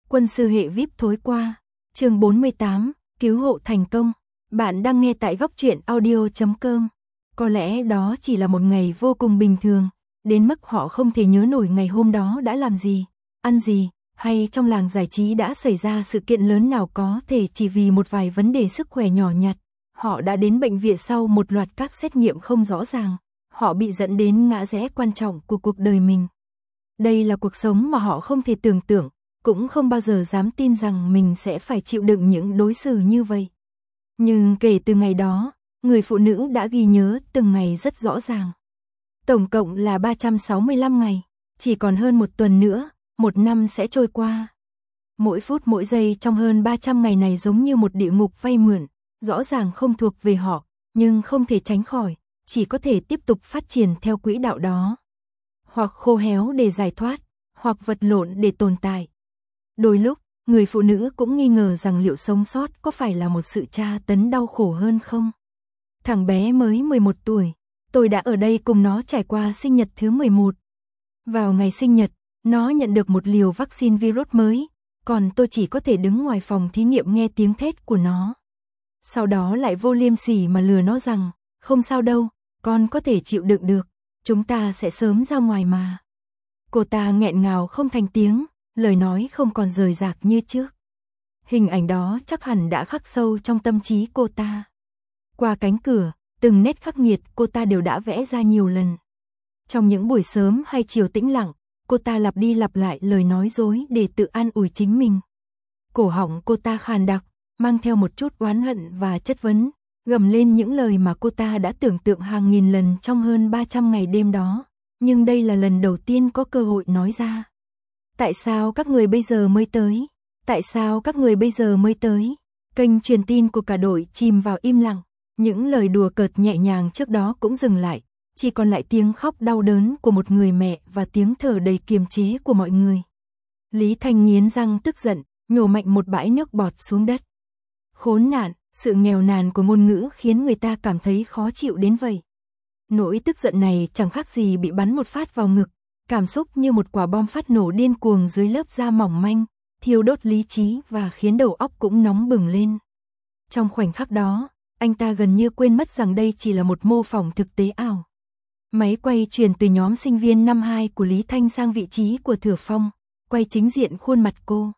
Quân sư hệ VIP thối qua. Chương 48, cứu hộ thành công. Bạn đang nghe tại góc truyện audio.com. Có lẽ đó chỉ là một ngày vô cùng bình thường, đến mức họ không thể nhớ nổi ngày hôm đó đã làm gì, ăn gì, hay trong làng giải trí đã xảy ra sự kiện lớn nào có thể chỉ vì một vài vấn đề sức khỏe nhỏ nhặt. Họ đã đến bệnh viện sau một loạt các xét nghiệm không rõ ràng. Họ bị dẫn đến ngã rẽ quan trọng của cuộc đời mình. Đây là cuộc sống mà họ không thể tưởng tượng, cũng không bao giờ dám tin rằng mình sẽ phải chịu đựng những đối xử như vậy. Nhưng kể từ ngày đó, người phụ nữ đã ghi nhớ từng ngày rất rõ ràng. Tổng cộng là 365 ngày, chỉ còn hơn một tuần nữa, một năm sẽ trôi qua. Mỗi phút mỗi giây trong hơn 300 ngày này giống như một địa ngục vay mượn, rõ ràng không thuộc về họ, nhưng không thể tránh khỏi, chỉ có thể tiếp tục phát triển theo quỹ đạo đó. Hoặc khô héo để giải thoát, hoặc vật lộn để tồn tại. Đôi lúc, người phụ nữ cũng nghi ngờ rằng liệu sống sót có phải là một sự tra tấn đau khổ hơn không? Thằng bé mới 11 tuổi, tôi đã ở đây cùng nó trải qua sinh nhật thứ 11. Vào ngày sinh nhật, nó nhận được một liều vaccine virus mới, còn tôi chỉ có thể đứng ngoài phòng thí nghiệm nghe tiếng thét của nó. Sau đó lại vô liêm sỉ mà lừa nó rằng, không sao đâu, con có thể chịu đựng được, chúng ta sẽ sớm ra ngoài mà. Cô ta nghẹn ngào không thành tiếng, lời nói không còn rời rạc như trước. Hình ảnh đó chắc hẳn đã khắc sâu trong tâm trí cô ta. Qua cánh cửa, từng nét khắc nghiệt cô ta đều đã vẽ ra nhiều lần. Trong những buổi sớm hay chiều tĩnh lặng, cô ta lặp đi lặp lại lời nói dối để tự an ủi chính mình. Cổ họng cô ta khàn đặc, mang theo một chút oán hận và chất vấn, gầm lên những lời mà cô ta đã tưởng tượng hàng nghìn lần trong hơn 300 ngày đêm đó, nhưng đây là lần đầu tiên có cơ hội nói ra. Tại sao các người bây giờ mới tới? Tại sao các người bây giờ mới tới? Kênh truyền tin của cả đội chìm vào im lặng, những lời đùa cợt nhẹ nhàng trước đó cũng dừng lại, chỉ còn lại tiếng khóc đau đớn của một người mẹ và tiếng thở đầy kiềm chế của mọi người. Lý Thanh nghiến răng tức giận, nhổ mạnh một bãi nước bọt xuống đất. Khốn nạn, sự nghèo nàn của ngôn ngữ khiến người ta cảm thấy khó chịu đến vậy. Nỗi tức giận này chẳng khác gì bị bắn một phát vào ngực, cảm xúc như một quả bom phát nổ điên cuồng dưới lớp da mỏng manh, thiêu đốt lý trí và khiến đầu óc cũng nóng bừng lên. Trong khoảnh khắc đó, anh ta gần như quên mất rằng đây chỉ là một mô phỏng thực tế ảo. Máy quay chuyển từ nhóm sinh viên năm 2 của Lý Thanh sang vị trí của Thừa Phong, quay chính diện khuôn mặt cô.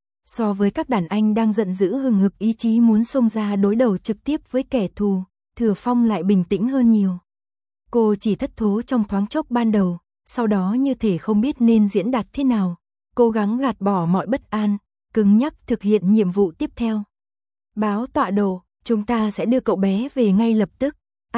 So với các đàn anh đang giận dữ hừng hực ý chí muốn xông ra đối đầu trực tiếp với kẻ thù, Thừa Phong lại bình tĩnh hơn nhiều. Cô chỉ thất thố trong thoáng chốc ban đầu, sau đó như thể không biết nên diễn đạt thế nào, cố gắng gạt bỏ mọi bất an, cứng nhắc thực hiện nhiệm vụ tiếp theo. Báo tọa độ, chúng ta sẽ đưa cậu bé về ngay lập tức,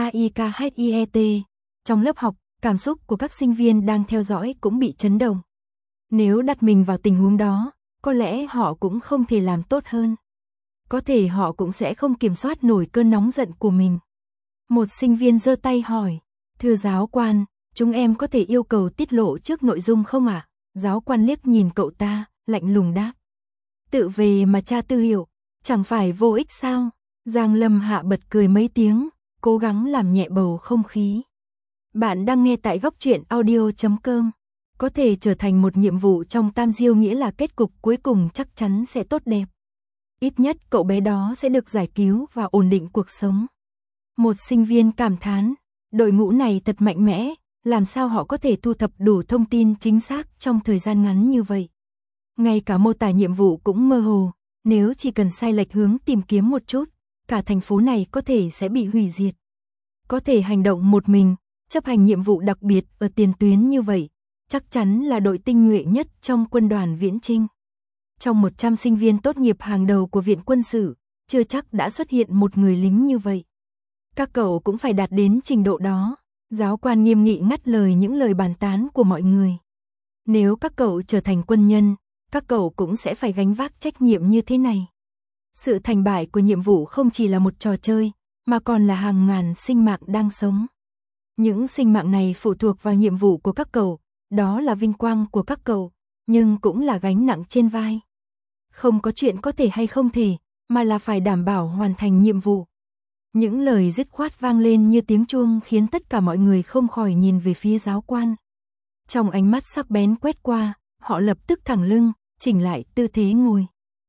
AIKHIET. Trong lớp học, cảm xúc của các sinh viên đang theo dõi cũng bị chấn động. Nếu đặt mình vào tình huống đó, có lẽ họ cũng không thể làm tốt hơn. Có thể họ cũng sẽ không kiểm soát nổi cơn nóng giận của mình. Một sinh viên giơ tay hỏi, thưa giáo quan, chúng em có thể yêu cầu tiết lộ trước nội dung không ạ? Giáo quan liếc nhìn cậu ta, lạnh lùng đáp. Tự về mà tra tư liệu, chẳng phải vô ích sao? Giang Lâm Hạ bật cười mấy tiếng, cố gắng làm nhẹ bầu không khí. Bạn đang nghe tại góc truyện audio.com. Có thể trở thành một nhiệm vụ trong Tam Diêu nghĩa là kết cục cuối cùng chắc chắn sẽ tốt đẹp. Ít nhất cậu bé đó sẽ được giải cứu và ổn định cuộc sống. Một sinh viên cảm thán, đội ngũ này thật mạnh mẽ, làm sao họ có thể thu thập đủ thông tin chính xác trong thời gian ngắn như vậy. Ngay cả mô tả nhiệm vụ cũng mơ hồ, nếu chỉ cần sai lệch hướng tìm kiếm một chút, cả thành phố này có thể sẽ bị hủy diệt. Có thể hành động một mình, chấp hành nhiệm vụ đặc biệt ở tiền tuyến như vậy, chắc chắn là đội tinh nhuệ nhất trong quân đoàn Viễn Chinh. Trong 100 sinh viên tốt nghiệp hàng đầu của Viện Quân sự, chưa chắc đã xuất hiện một người lính như vậy. Các cậu cũng phải đạt đến trình độ đó. Giáo quan nghiêm nghị ngắt lời những lời bàn tán của mọi người. Nếu các cậu trở thành quân nhân, các cậu cũng sẽ phải gánh vác trách nhiệm như thế này. Sự thành bại của nhiệm vụ không chỉ là một trò chơi, mà còn là hàng ngàn sinh mạng đang sống. Những sinh mạng này phụ thuộc vào nhiệm vụ của các cậu, đó là vinh quang của các cậu, nhưng cũng là gánh nặng trên vai. Không có chuyện có thể hay không thể, mà là phải đảm bảo hoàn thành nhiệm vụ. Những lời dứt khoát vang lên như tiếng chuông khiến tất cả mọi người không khỏi nhìn về phía giáo quan. Trong ánh mắt sắc bén quét qua, họ lập tức thẳng lưng, chỉnh lại tư thế ngồi.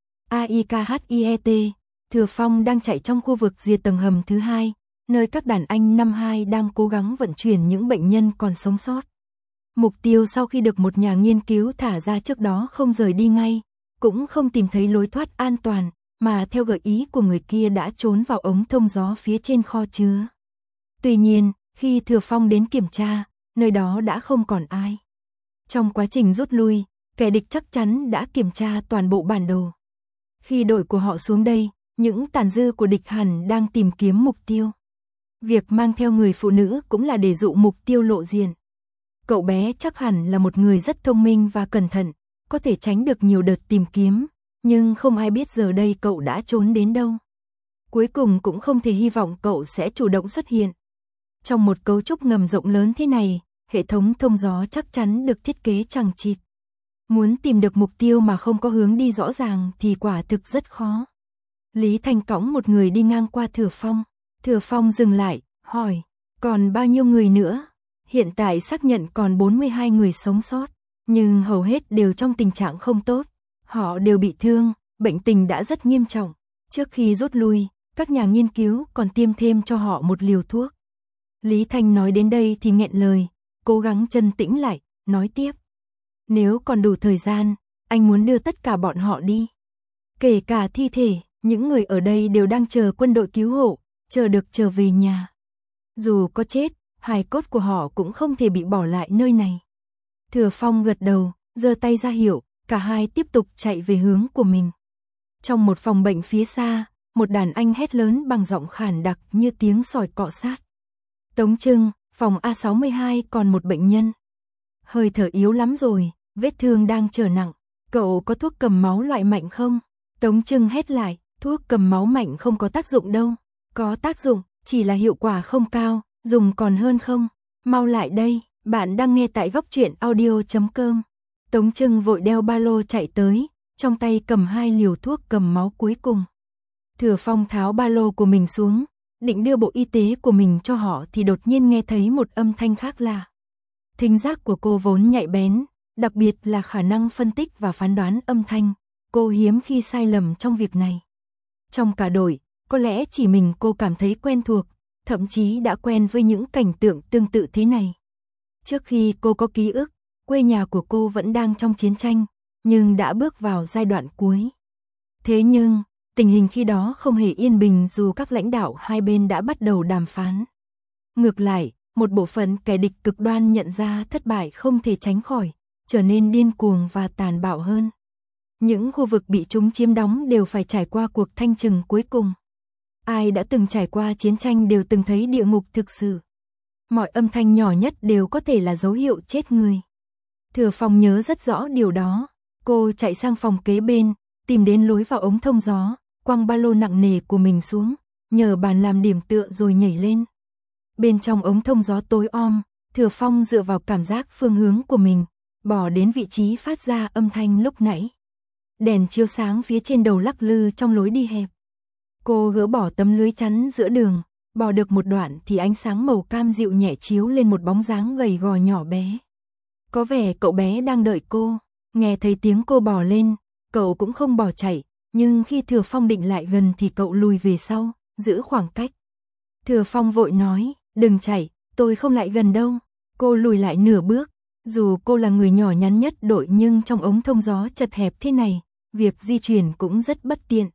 AIKHIET, Thừa Phong đang chạy trong khu vực rìa tầng hầm thứ 2, nơi các đàn anh năm 2 đang cố gắng vận chuyển những bệnh nhân còn sống sót. Mục tiêu sau khi được một nhà nghiên cứu thả ra trước đó không rời đi ngay, cũng không tìm thấy lối thoát an toàn, mà theo gợi ý của người kia đã trốn vào ống thông gió phía trên kho chứa. Tuy nhiên, khi Thừa Phong đến kiểm tra, nơi đó đã không còn ai. Trong quá trình rút lui, kẻ địch chắc chắn đã kiểm tra toàn bộ bản đồ. Khi đội của họ xuống đây, những tàn dư của địch hẳn đang tìm kiếm mục tiêu. Việc mang theo người phụ nữ cũng là để dụ mục tiêu lộ diện. Cậu bé chắc hẳn là một người rất thông minh và cẩn thận, có thể tránh được nhiều đợt tìm kiếm, nhưng không ai biết giờ đây cậu đã trốn đến đâu. Cuối cùng cũng không thể hy vọng cậu sẽ chủ động xuất hiện. Trong một cấu trúc ngầm rộng lớn thế này, hệ thống thông gió chắc chắn được thiết kế chằng chịt. Muốn tìm được mục tiêu mà không có hướng đi rõ ràng thì quả thực rất khó. Lý Thanh cõng một người đi ngang qua Thừa Phong. Thừa Phong dừng lại, hỏi, còn bao nhiêu người nữa? Hiện tại xác nhận còn 42 người sống sót, nhưng hầu hết đều trong tình trạng không tốt. Họ đều bị thương, bệnh tình đã rất nghiêm trọng. Trước khi rút lui, các nhà nghiên cứu còn tiêm thêm cho họ một liều thuốc. Lý Thanh nói đến đây thì nghẹn lời, cố gắng trấn tĩnh lại, nói tiếp. Nếu còn đủ thời gian, anh muốn đưa tất cả bọn họ đi. Kể cả thi thể, những người ở đây đều đang chờ quân đội cứu hộ, chờ được trở về nhà. Dù có chết, hài cốt của họ cũng không thể bị bỏ lại nơi này. Thừa Phong gật đầu, giơ tay ra hiệu, cả hai tiếp tục chạy về hướng của mình. Trong một phòng bệnh phía xa, một đàn anh hét lớn bằng giọng khản đặc như tiếng sỏi cọ sát. Tống Trưng, phòng A62 còn một bệnh nhân. Hơi thở yếu lắm rồi, vết thương đang trở nặng. Cậu có thuốc cầm máu loại mạnh không? Tống Trưng hét lại, thuốc cầm máu mạnh không có tác dụng đâu. Có tác dụng, chỉ là hiệu quả không cao, dùng còn hơn không? Mau lại đây, bạn đang nghe tại góc truyện audio.com. Tống Trưng vội đeo ba lô chạy tới, trong tay cầm 2 liều thuốc cầm máu cuối cùng. Thừa Phong tháo ba lô của mình xuống, định đưa bộ y tế của mình cho họ thì đột nhiên nghe thấy một âm thanh khác lạ. Thính giác của cô vốn nhạy bén, đặc biệt là khả năng phân tích và phán đoán âm thanh, cô hiếm khi sai lầm trong việc này. Trong cả đội, có lẽ chỉ mình cô cảm thấy quen thuộc, thậm chí đã quen với những cảnh tượng tương tự thế này. Trước khi cô có ký ức, quê nhà của cô vẫn đang trong chiến tranh, nhưng đã bước vào giai đoạn cuối. Thế nhưng, tình hình khi đó không hề yên bình dù các lãnh đạo hai bên đã bắt đầu đàm phán. Ngược lại, một bộ phận kẻ địch cực đoan nhận ra thất bại không thể tránh khỏi, trở nên điên cuồng và tàn bạo hơn. Những khu vực bị chúng chiếm đóng đều phải trải qua cuộc thanh trừng cuối cùng. Ai đã từng trải qua chiến tranh đều từng thấy địa ngục thực sự. Mọi âm thanh nhỏ nhất đều có thể là dấu hiệu chết người. Thừa Phong nhớ rất rõ điều đó. Cô chạy sang phòng kế bên, tìm đến lối vào ống thông gió, quăng ba lô nặng nề của mình xuống, nhờ bàn làm điểm tựa rồi nhảy lên. Bên trong ống thông gió tối om, Thừa Phong dựa vào cảm giác phương hướng của mình, bỏ đến vị trí phát ra âm thanh lúc nãy. Đèn chiếu sáng phía trên đầu lắc lư trong lối đi hẹp. Cô gỡ bỏ tấm lưới chắn giữa đường, bỏ được một đoạn thì ánh sáng màu cam dịu nhẹ chiếu lên một bóng dáng gầy gò nhỏ bé. Có vẻ cậu bé đang đợi cô, nghe thấy tiếng cô bò lên, cậu cũng không bỏ chạy, nhưng khi Thừa Phong định lại gần thì cậu lùi về sau, giữ khoảng cách. Thừa Phong vội nói, đừng chạy, tôi không lại gần đâu. Cô lùi lại nửa bước, dù cô là người nhỏ nhắn nhất đội nhưng trong ống thông gió chật hẹp thế này, việc di chuyển cũng rất bất tiện.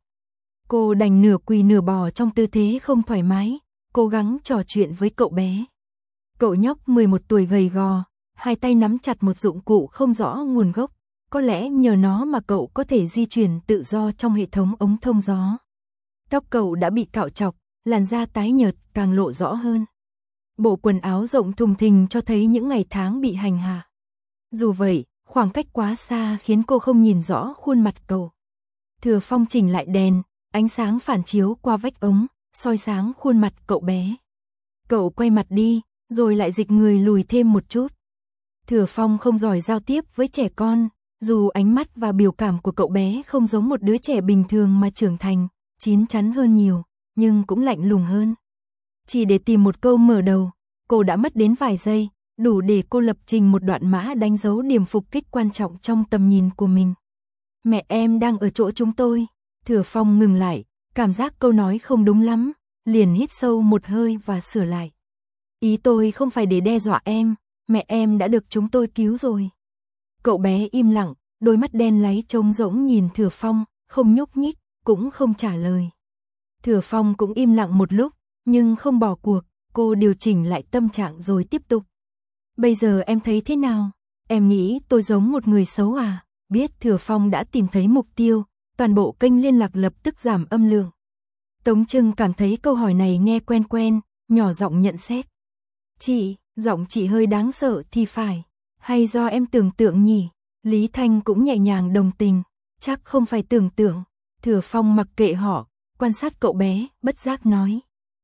Cô đành nửa quỳ nửa bò trong tư thế không thoải mái, cố gắng trò chuyện với cậu bé. Cậu nhóc 11 tuổi gầy gò, hai tay nắm chặt một dụng cụ không rõ nguồn gốc, có lẽ nhờ nó mà cậu có thể di chuyển tự do trong hệ thống ống thông gió. Tóc cậu đã bị cạo trọc, làn da tái nhợt càng lộ rõ hơn. Bộ quần áo rộng thùng thình cho thấy những ngày tháng bị hành hạ. Dù vậy, khoảng cách quá xa khiến cô không nhìn rõ khuôn mặt cậu. Thừa Phong chỉnh lại đèn, ánh sáng phản chiếu qua vách ống, soi sáng khuôn mặt cậu bé. Cậu quay mặt đi, rồi lại dịch người lùi thêm một chút. Thừa Phong không giỏi giao tiếp với trẻ con, dù ánh mắt và biểu cảm của cậu bé không giống một đứa trẻ bình thường mà trưởng thành, chín chắn hơn nhiều, nhưng cũng lạnh lùng hơn. Chỉ để tìm một câu mở đầu, cô đã mất đến vài giây, đủ để cô lập trình một đoạn mã đánh dấu điểm phục kích quan trọng trong tầm nhìn của mình. Mẹ em đang ở chỗ chúng tôi. Thừa Phong ngừng lại, cảm giác câu nói không đúng lắm, liền hít sâu một hơi và sửa lại. Ý tôi không phải để đe dọa em, mẹ em đã được chúng tôi cứu rồi. Cậu bé im lặng, đôi mắt đen láy trống rỗng nhìn Thừa Phong, không nhúc nhích, cũng không trả lời. Thừa Phong cũng im lặng một lúc, nhưng không bỏ cuộc, cô điều chỉnh lại tâm trạng rồi tiếp tục. Bây giờ em thấy thế nào? Em nghĩ tôi giống một người xấu à? Biết Thừa Phong đã tìm thấy mục tiêu, toàn bộ kênh liên lạc lập tức giảm âm lượng. Tống Trưng cảm thấy câu hỏi này nghe quen quen, nhỏ giọng nhận xét. Chị, giọng chị hơi đáng sợ thì phải, hay do em tưởng tượng nhỉ? Lý Thanh cũng nhẹ nhàng đồng tình, chắc không phải tưởng tượng. Thừa Phong mặc kệ họ, quan sát cậu bé, bất giác nói.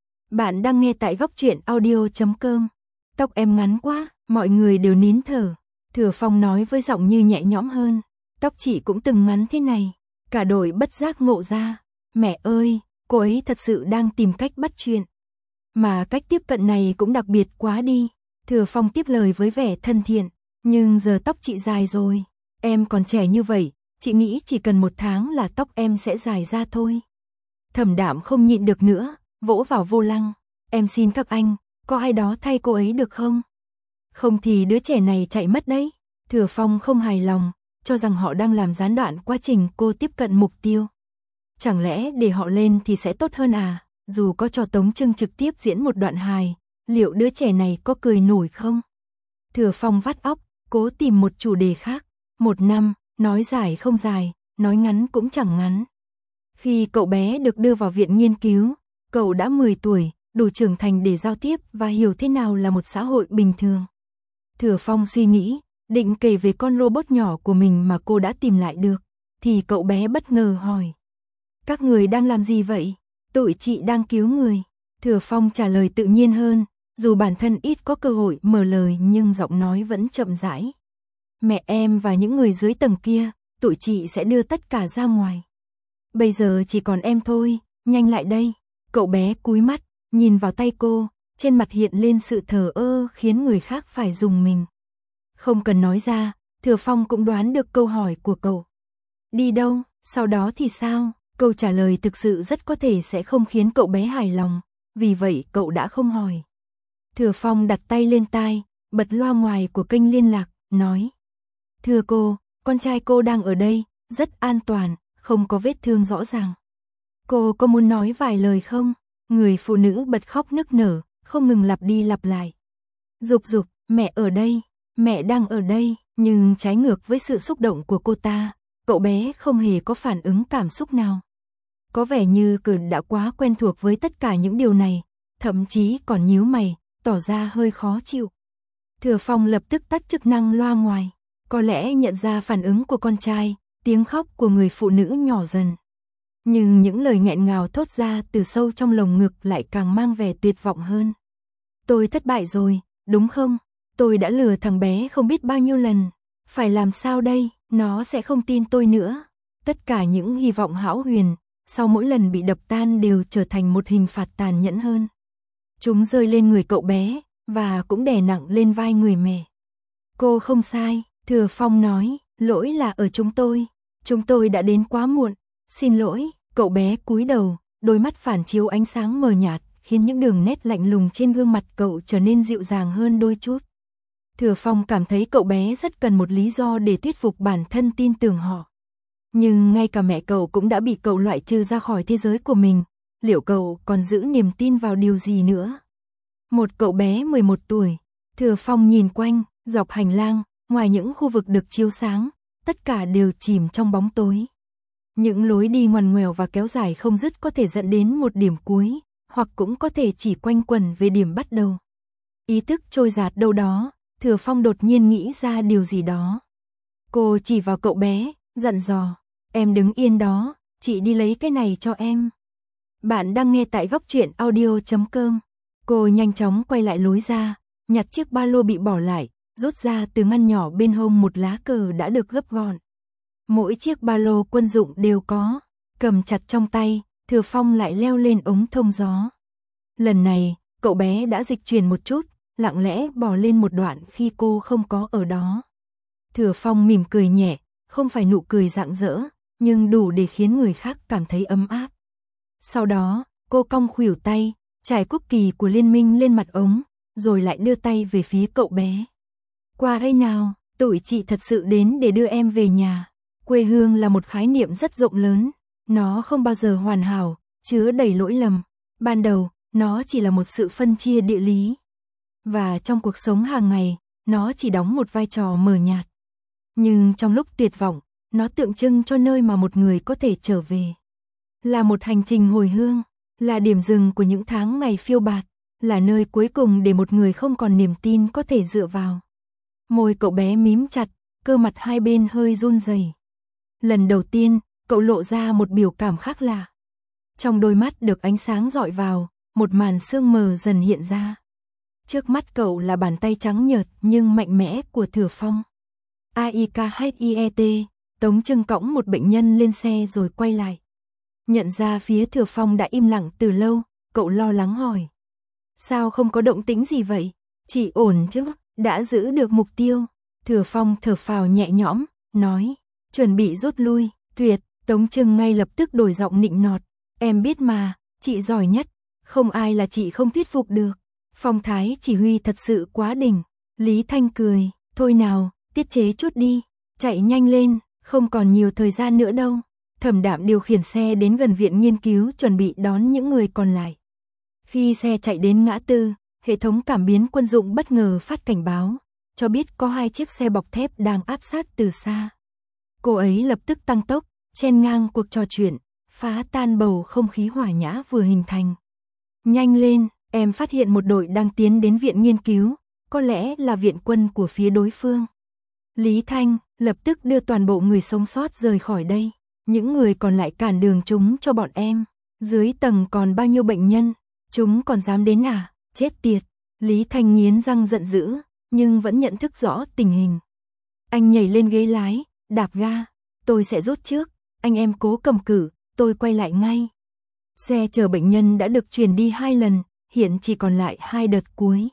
Bạn đang nghe tại góc truyện audio.com. Tóc em ngắn quá, mọi người đều nín thở. Thừa Phong nói với giọng như nhẹ nhõm hơn. Tóc chị cũng từng ngắn thế này. Cả đội bất giác ngộ ra. Mẹ ơi, cô ấy thật sự đang tìm cách bắt chuyện. Mà cách tiếp cận này cũng đặc biệt quá đi. Thừa Phong tiếp lời với vẻ thân thiện. Nhưng giờ tóc chị dài rồi. Em còn trẻ như vậy, chị nghĩ chỉ cần 1 tháng là tóc em sẽ dài ra thôi. Thẩm Đạm không nhịn được nữa, vỗ vào vô lăng. Em xin các anh, có ai đó thay cô ấy được không? Không thì đứa trẻ này chạy mất đấy. Thừa Phong không hài lòng, cho rằng họ đang làm gián đoạn quá trình cô tiếp cận mục tiêu. Chẳng lẽ để họ lên thì sẽ tốt hơn à? Dù có cho Tống Trưng trực tiếp diễn một đoạn hài, liệu đứa trẻ này có cười nổi không? Thừa Phong vắt óc, cố tìm một chủ đề khác. 1 năm, nói dài không dài, nói ngắn cũng chẳng ngắn. Khi cậu bé được đưa vào viện nghiên cứu, cậu đã 10 tuổi, đủ trưởng thành để giao tiếp và hiểu thế nào là một xã hội bình thường. Thừa Phong suy nghĩ, định kể về con robot nhỏ của mình mà cô đã tìm lại được, thì cậu bé bất ngờ hỏi. Các người đang làm gì vậy? Tụi chị đang cứu người. Thừa Phong trả lời tự nhiên hơn, dù bản thân ít có cơ hội mở lời nhưng giọng nói vẫn chậm rãi. Mẹ em và những người dưới tầng kia, tụi chị sẽ đưa tất cả ra ngoài. Bây giờ chỉ còn em thôi, nhanh lại đây. Cậu bé cúi mắt, nhìn vào tay cô, trên mặt hiện lên sự thờ ơ khiến người khác phải rùng mình. Không cần nói ra, Thừa Phong cũng đoán được câu hỏi của cậu. Đi đâu, sau đó thì sao? Câu trả lời thực sự rất có thể sẽ không khiến cậu bé hài lòng, vì vậy cậu đã không hỏi. Thừa Phong đặt tay lên tai, bật loa ngoài của kênh liên lạc, nói. Thưa cô, con trai cô đang ở đây, rất an toàn, không có vết thương rõ ràng. Cô có muốn nói vài lời không? Người phụ nữ bật khóc nức nở, không ngừng lặp đi lặp lại. Dục dục, mẹ ở đây, mẹ đang ở đây, nhưng trái ngược với sự xúc động của cô ta, cậu bé không hề có phản ứng cảm xúc nào. Có vẻ như cử đã quá quen thuộc với tất cả những điều này, thậm chí còn nhíu mày, tỏ ra hơi khó chịu. Thừa Phong lập tức tắt chức năng loa ngoài, có lẽ nhận ra phản ứng của con trai, tiếng khóc của người phụ nữ nhỏ dần. Nhưng những lời nghẹn ngào thốt ra từ sâu trong lồng ngực lại càng mang vẻ tuyệt vọng hơn. Tôi thất bại rồi, đúng không? Tôi đã lừa thằng bé không biết bao nhiêu lần. Phải làm sao đây? Nó sẽ không tin tôi nữa. Tất cả những hy vọng hão huyền, sau mỗi lần bị đập tan đều trở thành một hình phạt tàn nhẫn hơn. Chúng rơi lên người cậu bé, và cũng đè nặng lên vai người mẹ. Cô không sai, Thừa Phong nói, lỗi là ở chúng tôi. Chúng tôi đã đến quá muộn. Xin lỗi, cậu bé cúi đầu, đôi mắt phản chiếu ánh sáng mờ nhạt, khiến những đường nét lạnh lùng trên gương mặt cậu trở nên dịu dàng hơn đôi chút. Thừa Phong cảm thấy cậu bé rất cần một lý do để thuyết phục bản thân tin tưởng họ. Nhưng ngay cả mẹ cậu cũng đã bị cậu loại trừ ra khỏi thế giới của mình, liệu cậu còn giữ niềm tin vào điều gì nữa? Một cậu bé 11 tuổi, Thừa Phong nhìn quanh, dọc hành lang, ngoài những khu vực được chiếu sáng, tất cả đều chìm trong bóng tối. Những lối đi ngoằn ngoèo và kéo dài không dứt có thể dẫn đến một điểm cuối, hoặc cũng có thể chỉ quanh quẩn về điểm bắt đầu. Ý thức trôi dạt đâu đó, Thừa Phong đột nhiên nghĩ ra điều gì đó. Cô chỉ vào cậu bé, dặn dò, em đứng yên đó, chị đi lấy cái này cho em. Bạn đang nghe tại góc truyện audio.com. Cô nhanh chóng quay lại lối ra, nhặt chiếc ba lô bị bỏ lại, rút ra từ ngăn nhỏ bên hông một lá cờ đã được gấp gọn. Mỗi chiếc ba lô quân dụng đều có, cầm chặt trong tay, Thừa Phong lại leo lên ống thông gió. Lần này, cậu bé đã dịch chuyển một chút, lặng lẽ bò lên một đoạn khi cô không có ở đó. Thừa Phong mỉm cười nhẹ, không phải nụ cười rạng rỡ, nhưng đủ để khiến người khác cảm thấy ấm áp. Sau đó, cô cong khuỷu tay, trải quốc kỳ của liên minh lên mặt ống, rồi lại đưa tay về phía cậu bé. Qua đây nào, tụi chị thật sự đến để đưa em về nhà. Quê hương là một khái niệm rất rộng lớn, nó không bao giờ hoàn hảo, chứa đầy lỗi lầm. Ban đầu, nó chỉ là một sự phân chia địa lý. Và trong cuộc sống hàng ngày, nó chỉ đóng một vai trò mờ nhạt. Nhưng trong lúc tuyệt vọng, nó tượng trưng cho nơi mà một người có thể trở về. Là một hành trình hồi hương, là điểm dừng của những tháng ngày phiêu bạt, là nơi cuối cùng để một người không còn niềm tin có thể dựa vào. Môi cậu bé mím chặt, cơ mặt hai bên hơi run rẩy. Lần đầu tiên, cậu lộ ra một biểu cảm khác lạ. Trong đôi mắt được ánh sáng rọi vào, một màn sương mờ dần hiện ra. Trước mắt cậu là bàn tay trắng nhợt nhưng mạnh mẽ của Thừa Phong. AIKHIET, Tống Trưng cõng một bệnh nhân lên xe rồi quay lại. Nhận ra phía Thừa Phong đã im lặng từ lâu, cậu lo lắng hỏi. Sao không có động tĩnh gì vậy? Chị ổn chứ? Đã giữ được mục tiêu. Thừa Phong thở phào nhẹ nhõm, nói. Chuẩn bị rút lui. Tuyệt. Tống Trưng ngay lập tức đổi giọng nịnh nọt. Em biết mà, chị giỏi nhất. Không ai là chị không thuyết phục được. Phong thái chỉ huy thật sự quá đỉnh. Lý Thanh cười. Thôi nào, tiết chế chút đi. Chạy nhanh lên, không còn nhiều thời gian nữa đâu. Thẩm Đạm điều khiển xe đến gần viện nghiên cứu chuẩn bị đón những người còn lại. Khi xe chạy đến ngã tư, hệ thống cảm biến quân dụng bất ngờ phát cảnh báo, cho biết có 2 chiếc xe bọc thép đang áp sát từ xa. Cô ấy lập tức tăng tốc, chen ngang cuộc trò chuyện, phá tan bầu không khí hòa nhã vừa hình thành. Nhanh lên, em phát hiện một đội đang tiến đến viện nghiên cứu, có lẽ là viện quân của phía đối phương. Lý Thanh lập tức đưa toàn bộ người sống sót rời khỏi đây. Những người còn lại cản đường chúng cho bọn em. Dưới tầng còn bao nhiêu bệnh nhân, chúng còn dám đến à? Chết tiệt. Lý Thanh nghiến răng giận dữ, nhưng vẫn nhận thức rõ tình hình. Anh nhảy lên ghế lái, đạp ga. Tôi sẽ rút trước, anh em cố cầm cự, tôi quay lại ngay. Xe chở bệnh nhân đã được chuyển đi 2 lần, hiện chỉ còn lại 2 đợt cuối.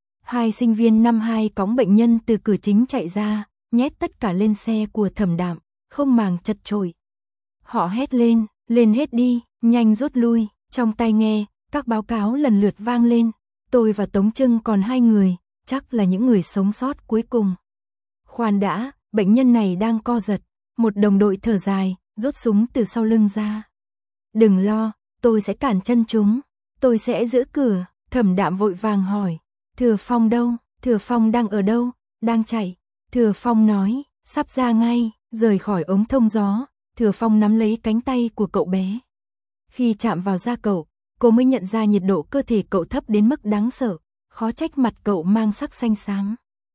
2 sinh viên năm 2 cõng bệnh nhân từ cửa chính chạy ra, nhét tất cả lên xe của Thẩm Đạm, không màng chật chội. Họ hét lên, lên hết đi, nhanh rút lui. Trong tai nghe, các báo cáo lần lượt vang lên. Tôi và Tống Trưng còn 2 người, chắc là những người sống sót cuối cùng. Khoan đã, bệnh nhân này đang co giật. Một đồng đội thở dài, rút súng từ sau lưng ra. Đừng lo, tôi sẽ cản chân chúng. Tôi sẽ giữ cửa. Thẩm Đạm vội vàng hỏi. Thừa Phong đâu? Thừa Phong đang ở đâu? Đang chạy. Thừa Phong nói, sắp ra ngay. Rời khỏi ống thông gió, Thừa Phong nắm lấy cánh tay của cậu bé. Khi chạm vào da cậu, cô mới nhận ra nhiệt độ cơ thể cậu thấp đến mức đáng sợ, khó trách mặt cậu mang sắc xanh xám.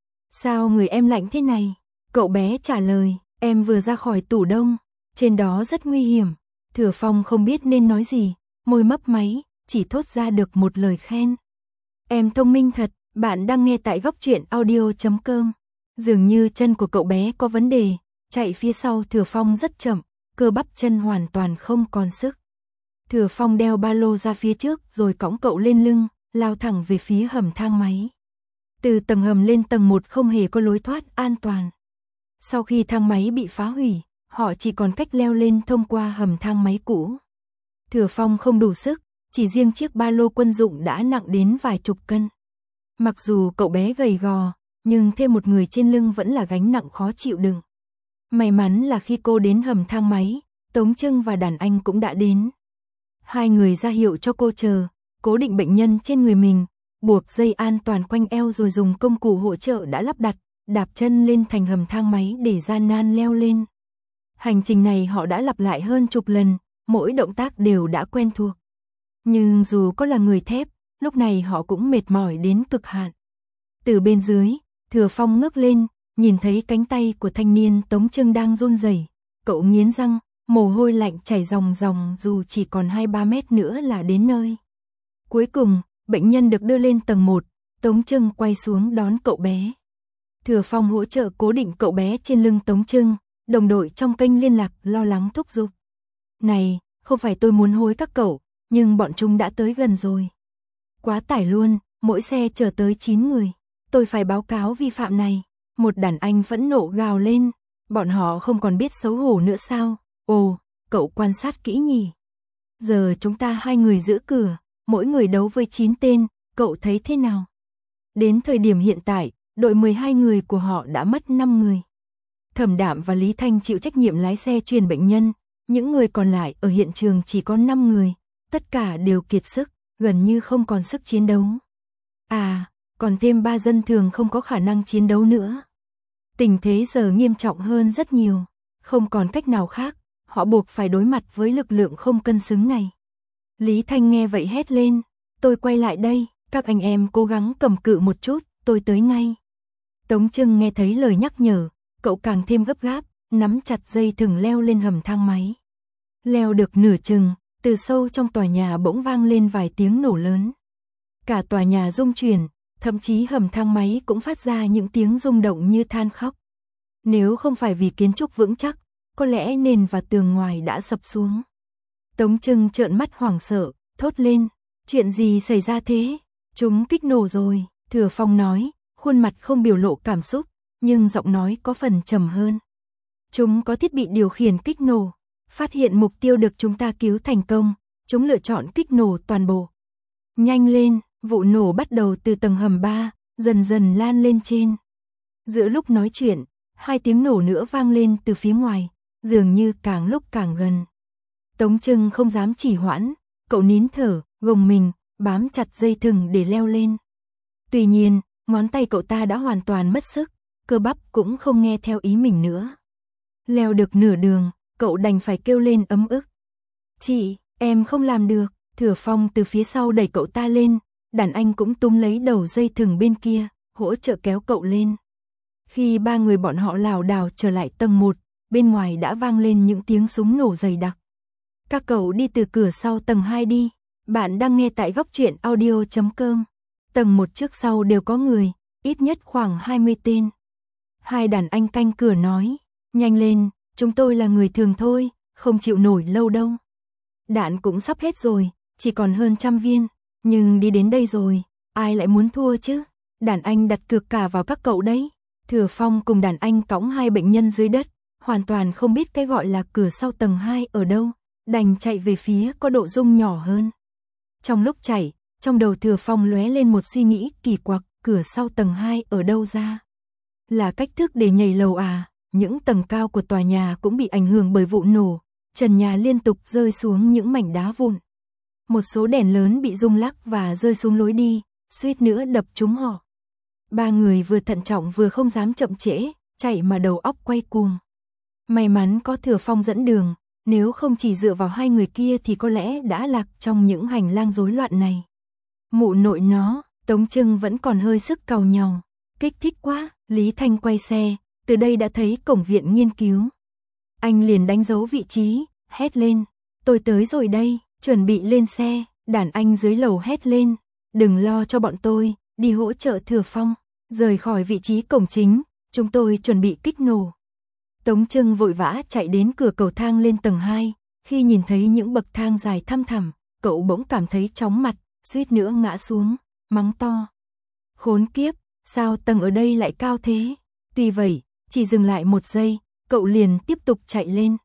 Sao người em lạnh thế này? Cậu bé trả lời, em vừa ra khỏi tủ đông, trên đó rất nguy hiểm. Thừa Phong không biết nên nói gì, môi mấp máy, chỉ thốt ra được một lời khen. Em thông minh thật, bạn đang nghe tại Góc Truyện Audio.com. Dường như chân của cậu bé có vấn đề, chạy phía sau Thừa Phong rất chậm, cơ bắp chân hoàn toàn không còn sức. Thừa Phong đeo ba lô ra phía trước rồi cõng cậu lên lưng, lao thẳng về phía hầm thang máy. Từ tầng hầm lên tầng 1 không hề có lối thoát an toàn. Sau khi thang máy bị phá hủy, họ chỉ còn cách leo lên thông qua hầm thang máy cũ. Thừa Phong không đủ sức, chỉ riêng chiếc ba lô quân dụng đã nặng đến vài chục cân. Mặc dù cậu bé gầy gò, nhưng thêm một người trên lưng vẫn là gánh nặng khó chịu đựng. May mắn là khi cô đến hầm thang máy, Tống Trưng và đàn anh cũng đã đến. 2 người ra hiệu cho cô chờ, cố định bệnh nhân trên người mình, buộc dây an toàn quanh eo rồi dùng công cụ hỗ trợ đã lắp đặt, đạp chân lên thành hầm thang máy để gian nan leo lên. Hành trình này họ đã lặp lại hơn chục lần, mỗi động tác đều đã quen thuộc. Nhưng dù có là người thép, lúc này họ cũng mệt mỏi đến cực hạn. Từ bên dưới, Thừa Phong ngước lên, nhìn thấy cánh tay của thanh niên Tống Trưng đang run rẩy, cậu nghiến răng, mồ hôi lạnh chảy ròng ròng dù chỉ còn 2-3 mét nữa là đến nơi. Cuối cùng, bệnh nhân được đưa lên tầng 1, Tống Trưng quay xuống đón cậu bé. Thừa Phong hỗ trợ cố định cậu bé trên lưng Tống Trưng, đồng đội trong kênh liên lạc lo lắng thúc giục. Này, không phải tôi muốn hối các cậu, nhưng bọn chúng đã tới gần rồi. Quá tải luôn, mỗi xe chở tới 9 người. Tôi phải báo cáo vi phạm này. Một đàn anh phẫn nộ gào lên. Bọn họ không còn biết xấu hổ nữa sao? Ồ, cậu quan sát kỹ nhỉ. Giờ chúng ta 2 người giữ cửa, mỗi người đấu với 9 tên, cậu thấy thế nào? Đến thời điểm hiện tại, đội 12 người của họ đã mất 5 người. Thẩm Đạm và Lý Thanh chịu trách nhiệm lái xe truyền bệnh nhân, những người còn lại ở hiện trường chỉ có 5 người, tất cả đều kiệt sức, gần như không còn sức chiến đấu. À, còn thêm 3 dân thường không có khả năng chiến đấu nữa. Tình thế giờ nghiêm trọng hơn rất nhiều, không còn cách nào khác, họ buộc phải đối mặt với lực lượng không cân xứng này. Lý Thanh nghe vậy hét lên, tôi quay lại đây, các anh em cố gắng cầm cự một chút, tôi tới ngay. Tống Trưng nghe thấy lời nhắc nhở, cậu càng thêm gấp gáp, nắm chặt dây thừng leo lên hầm thang máy. Leo được nửa chừng, từ sâu trong tòa nhà bỗng vang lên vài tiếng nổ lớn. Cả tòa nhà rung chuyển, thậm chí hầm thang máy cũng phát ra những tiếng rung động như than khóc. Nếu không phải vì kiến trúc vững chắc, có lẽ nền và tường ngoài đã sập xuống. Tống Trưng trợn mắt hoảng sợ, thốt lên, chuyện gì xảy ra thế? Chúng kích nổ rồi, Thừa Phong nói, khuôn mặt không biểu lộ cảm xúc, nhưng giọng nói có phần trầm hơn. Chúng có thiết bị điều khiển kích nổ, phát hiện mục tiêu được chúng ta cứu thành công, chúng lựa chọn kích nổ toàn bộ. Nhanh lên, vụ nổ bắt đầu từ tầng hầm 3, dần dần lan lên trên. Giữa lúc nói chuyện, 2 tiếng nổ nữa vang lên từ phía ngoài, dường như càng lúc càng gần. Tống Trưng không dám trì hoãn, cậu nín thở, gồng mình, bám chặt dây thừng để leo lên. Tuy nhiên, ngón tay cậu ta đã hoàn toàn mất sức, cơ bắp cũng không nghe theo ý mình nữa. Leo được nửa đường, cậu đành phải kêu lên ấm ức. Chị, em không làm được. Thừa Phong từ phía sau đẩy cậu ta lên, đàn anh cũng túm lấy đầu dây thừng bên kia, hỗ trợ kéo cậu lên. Khi 3 người bọn họ lảo đảo trở lại tầng 1, bên ngoài đã vang lên những tiếng súng nổ dày đặc. Các cậu đi từ cửa sau tầng 2 đi. Bạn đang nghe tại Góc Truyện Audio.com. Tầng 1 trước sau đều có người, ít nhất khoảng 20 tên. 2 đàn anh canh cửa nói, nhanh lên, chúng tôi là người thường thôi, không chịu nổi lâu đâu. Đạn cũng sắp hết rồi, chỉ còn hơn 100 viên, nhưng đi đến đây rồi, ai lại muốn thua chứ? Đàn anh đặt cược cả vào các cậu đấy. Thừa Phong cùng đàn anh cõng 2 bệnh nhân dưới đất, hoàn toàn không biết cái gọi là cửa sau tầng 2 ở đâu, đành chạy về phía có độ rung nhỏ hơn. Trong lúc chạy, trong đầu Thừa Phong lóe lên một suy nghĩ kỳ quặc, cửa sau tầng 2 ở đâu ra? Là cách thức để nhảy lầu à? Những tầng cao của tòa nhà cũng bị ảnh hưởng bởi vụ nổ, trần nhà liên tục rơi xuống những mảnh đá vụn. Một số đèn lớn bị rung lắc và rơi xuống lối đi, suýt nữa đập trúng họ. 3 người vừa thận trọng vừa không dám chậm trễ, chạy mà đầu óc quay cuồng. May mắn có Thừa Phong dẫn đường, nếu không chỉ dựa vào 2 người kia thì có lẽ đã lạc trong những hành lang rối loạn này. Mụ nội nó, Tống Trưng vẫn còn hơi sức càu nhàu. Kích thích quá, Lý Thanh quay xe, từ đây đã thấy cổng viện nghiên cứu. Anh liền đánh dấu vị trí, hét lên, tôi tới rồi đây, chuẩn bị lên xe. Đàn anh dưới lầu hét lên, đừng lo cho bọn tôi, đi hỗ trợ Thừa Phong. Rời khỏi vị trí cổng chính, chúng tôi chuẩn bị kích nổ. Tống Trưng vội vã chạy đến cửa cầu thang lên tầng 2, khi nhìn thấy những bậc thang dài thăm thẳm, cậu bỗng cảm thấy chóng mặt, suýt nữa ngã xuống, mắng to. Khốn kiếp, sao tầng ở đây lại cao thế? Tuy vậy, chỉ dừng lại 1 giây, cậu liền tiếp tục chạy lên.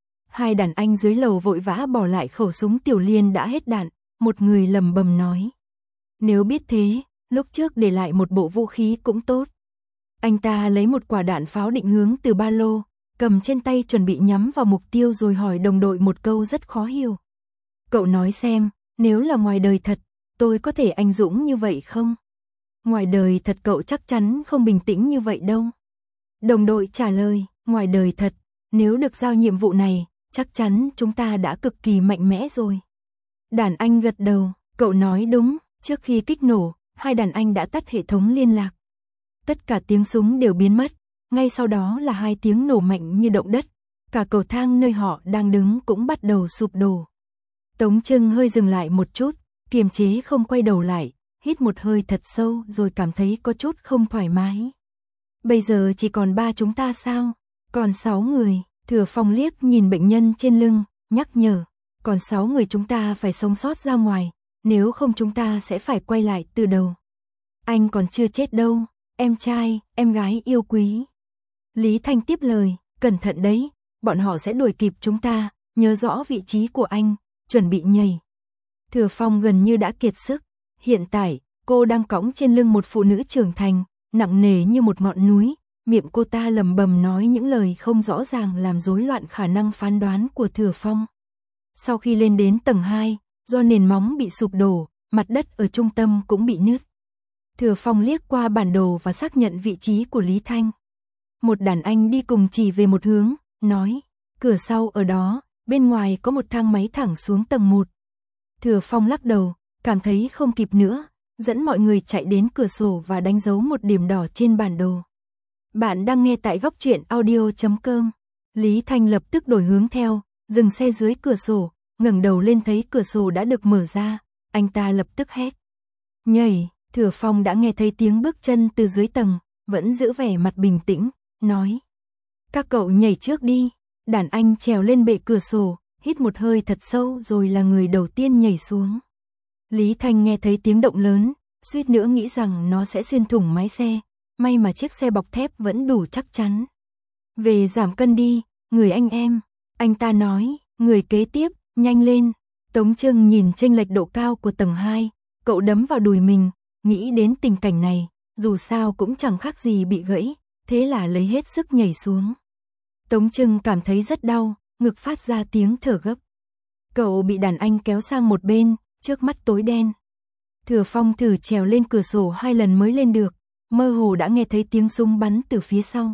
2 đàn anh dưới lầu vội vã bỏ lại khẩu súng tiểu liên đã hết đạn, một người lầm bầm nói. Nếu biết thế, lúc trước để lại một bộ vũ khí cũng tốt. Anh ta lấy một quả đạn pháo định hướng từ ba lô, cầm trên tay chuẩn bị nhắm vào mục tiêu rồi hỏi đồng đội một câu rất khó hiểu. Cậu nói xem, nếu là ngoài đời thật, tôi có thể anh dũng như vậy không? Ngoài đời thật cậu chắc chắn không bình tĩnh như vậy đâu. Đồng đội trả lời, ngoài đời thật, nếu được giao nhiệm vụ này, chắc chắn chúng ta đã cực kỳ mạnh mẽ rồi. Đàn anh gật đầu, cậu nói đúng, trước khi kích nổ, 2 đàn anh đã tắt hệ thống liên lạc. Tất cả tiếng súng đều biến mất, ngay sau đó là 2 tiếng nổ mạnh như động đất, cả cầu thang nơi họ đang đứng cũng bắt đầu sụp đổ. Tống Trưng hơi dừng lại một chút, kiềm chế không quay đầu lại, hít một hơi thật sâu rồi cảm thấy có chút không thoải mái. Bây giờ chỉ còn 3 chúng ta sao? Còn 6 người, Thừa Phong liếc nhìn bệnh nhân trên lưng, nhắc nhở, còn 6 người chúng ta phải sống sót ra ngoài, nếu không chúng ta sẽ phải quay lại từ đầu. Anh còn chưa chết đâu, em trai, em gái yêu quý. Lý Thanh tiếp lời, cẩn thận đấy, bọn họ sẽ đuổi kịp chúng ta, nhớ rõ vị trí của anh, chuẩn bị nhảy. Thừa Phong gần như đã kiệt sức, hiện tại, cô đang cõng trên lưng một phụ nữ trưởng thành, nặng nề như một ngọn núi, miệng cô ta lẩm bẩm nói những lời không rõ ràng làm rối loạn khả năng phán đoán của Thừa Phong. Sau khi lên đến tầng 2, do nền móng bị sụp đổ, mặt đất ở trung tâm cũng bị nứt. Thừa Phong liếc qua bản đồ và xác nhận vị trí của Lý Thanh. Một đàn anh đi cùng chỉ về một hướng, nói, cửa sau ở đó, bên ngoài có một thang máy thẳng xuống tầng 1. Thừa Phong lắc đầu, cảm thấy không kịp nữa, dẫn mọi người chạy đến cửa sổ và đánh dấu một điểm đỏ trên bản đồ. Bạn đang nghe tại góc truyện audio.com. Lý Thanh lập tức đổi hướng theo, dừng xe dưới cửa sổ, ngẩng đầu lên thấy cửa sổ đã được mở ra, anh ta lập tức hét. Nhảy, Thừa Phong đã nghe thấy tiếng bước chân từ dưới tầng, vẫn giữ vẻ mặt bình tĩnh, nói. Các cậu nhảy trước đi, đàn anh trèo lên bệ cửa sổ, hít một hơi thật sâu rồi là người đầu tiên nhảy xuống. Lý Thanh nghe thấy tiếng động lớn, suýt nữa nghĩ rằng nó sẽ xuyên thủng mái xe, may mà chiếc xe bọc thép vẫn đủ chắc chắn. Về giảm cân đi, người anh em, anh ta nói, người kế tiếp, nhanh lên. Tống Trưng nhìn chênh lệch độ cao của tầng 2, cậu đấm vào đùi mình, nghĩ đến tình cảnh này, dù sao cũng chẳng khác gì bị gãy, thế là lấy hết sức nhảy xuống. Tống Trưng cảm thấy rất đau, ngực phát ra tiếng thở gấp. Cậu bị đàn anh kéo sang một bên, trước mắt tối đen. Thừa Phong thử trèo lên cửa sổ 2 lần mới lên được, mơ hồ đã nghe thấy tiếng súng bắn từ phía sau.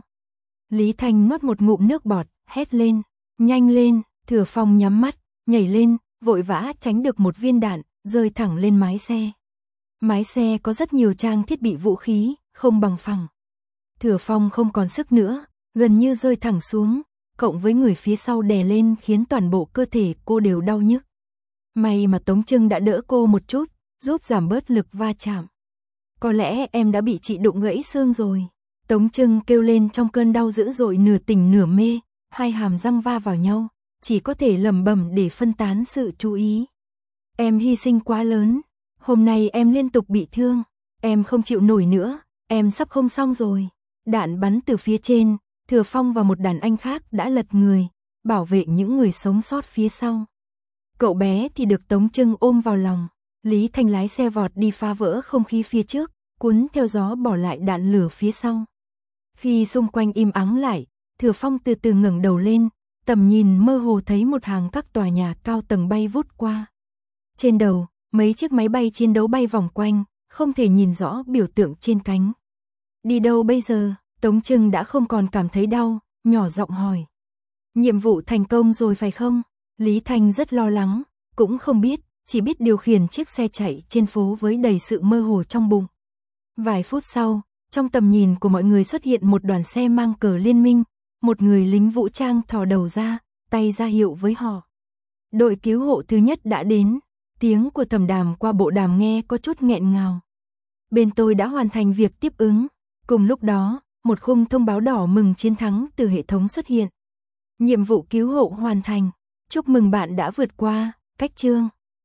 Lý Thanh nuốt một ngụm nước bọt, hét lên, nhanh lên. Thừa Phong nhắm mắt, nhảy lên, vội vã tránh được một viên đạn, rơi thẳng lên mái xe. Mái xe có rất nhiều trang thiết bị vũ khí, không bằng phẳng. Thừa Phong không còn sức nữa, gần như rơi thẳng xuống, cộng với người phía sau đè lên khiến toàn bộ cơ thể cô đều đau nhức. May mà Tống Trưng đã đỡ cô một chút, giúp giảm bớt lực va chạm. Có lẽ em đã bị chị đụng gãy xương rồi. Tống Trưng kêu lên trong cơn đau dữ dội, nửa tỉnh nửa mê, hai hàm răng va vào nhau, chỉ có thể lẩm bẩm để phân tán sự chú ý. Em hy sinh quá lớn, hôm nay em liên tục bị thương, em không chịu nổi nữa, em sắp không xong rồi. Đạn bắn từ phía trên, Thừa Phong và một đàn anh khác đã lật người, bảo vệ những người sống sót phía sau. Cậu bé thì được Tống Trưng ôm vào lòng, Lý Thanh lái xe vọt đi phá vỡ không khí phía trước, cuốn theo gió bỏ lại đạn lửa phía sau. Khi xung quanh im ắng lại, Thừa Phong từ từ ngẩng đầu lên, tầm nhìn mơ hồ thấy một hàng các tòa nhà cao tầng bay vút qua. Trên đầu, mấy chiếc máy bay chiến đấu bay vòng quanh, không thể nhìn rõ biểu tượng trên cánh. Đi đâu bây giờ? Tống Trưng đã không còn cảm thấy đau, nhỏ giọng hỏi. Nhiệm vụ thành công rồi phải không? Lý Thanh rất lo lắng, cũng không biết, chỉ biết điều khiển chiếc xe chạy trên phố với đầy sự mơ hồ trong bụng. Vài phút sau, trong tầm nhìn của mọi người xuất hiện một đoàn xe mang cờ liên minh, một người lính vũ trang thò đầu ra, tay ra hiệu với họ. Đội cứu hộ thứ nhất đã đến, tiếng của Thẩm Đàm qua bộ đàm nghe có chút nghẹn ngào. Bên tôi đã hoàn thành việc tiếp ứng. Cùng lúc đó, một khung thông báo đỏ mừng chiến thắng từ hệ thống xuất hiện. Nhiệm vụ cứu hộ hoàn thành. Chúc mừng bạn đã vượt qua cách chương.